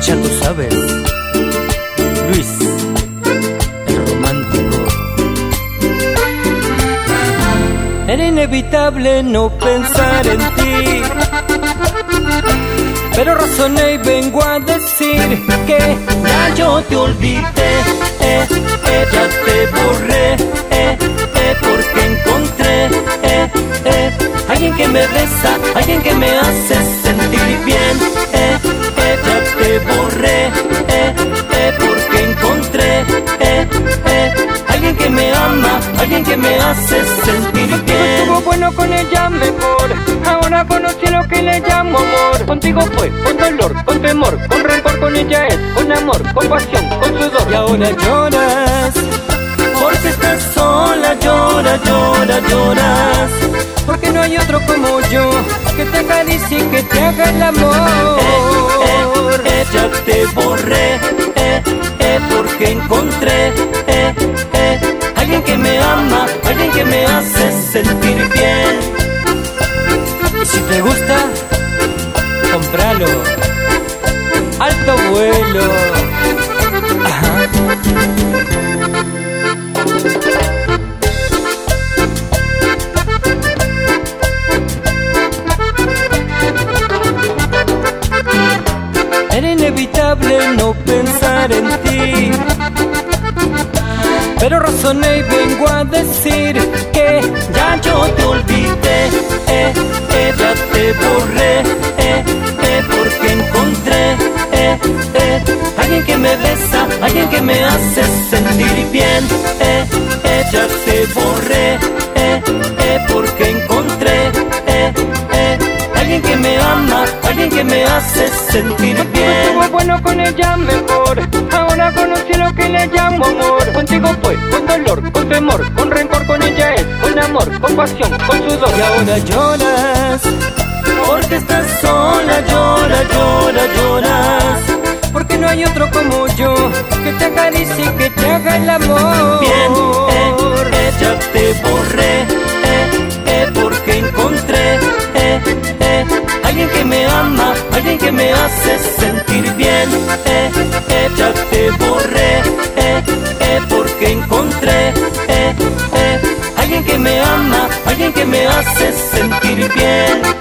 Ya tú sabes, Luis, el romántico. Era inevitable no pensar en ti, pero razoné y vengo a decir que ya yo te olvidé, ya te borré, porque encontré alguien que me besa, alguien que me hace sentir bien, ya te borré, porque encontré alguien que me ama, alguien que me hace sentir bien. Estuvo bueno, con ella mejor, ahora conocí lo que le llamo amor. Contigo fue con dolor, con temor, con rencor, con ella es con amor, con pasión, con sudor. Y ahora lloras, porque estás sola, llora, llora, lloras, porque no hay otro como yo, que te acaricie y que te haga el amor. Ya te borré, porque encontré alguien que me ama, alguien que me hace sentir bien. Y si te gusta, cómpralo, alto vuelo. Ajá. Era inevitable no pensar en ti, pero razoné y vengo a decir que ya yo te olvidé, ya te borré, porque encontré alguien que me besa, alguien que me hace sentir bien, ya te borré, porque encontré alguien que me ama, alguien que me hace sentir bien. Estuvo bueno, con ella mejor, ahora conocí lo que le llamo amor. Contigo fue con dolor, con temor, con rencor, con ella es con amor, con pasión, con sudor. Y ahora lloras, porque estás sola, llora, llora, lloras, porque no hay otro como yo, que te acaricie y que te haga el amor. bien, ya te borré, porque encontré alguien que me ama, alguien que me hace sentir bien, ya te borré, porque encontré alguien que me ama, alguien que me hace sentir bien.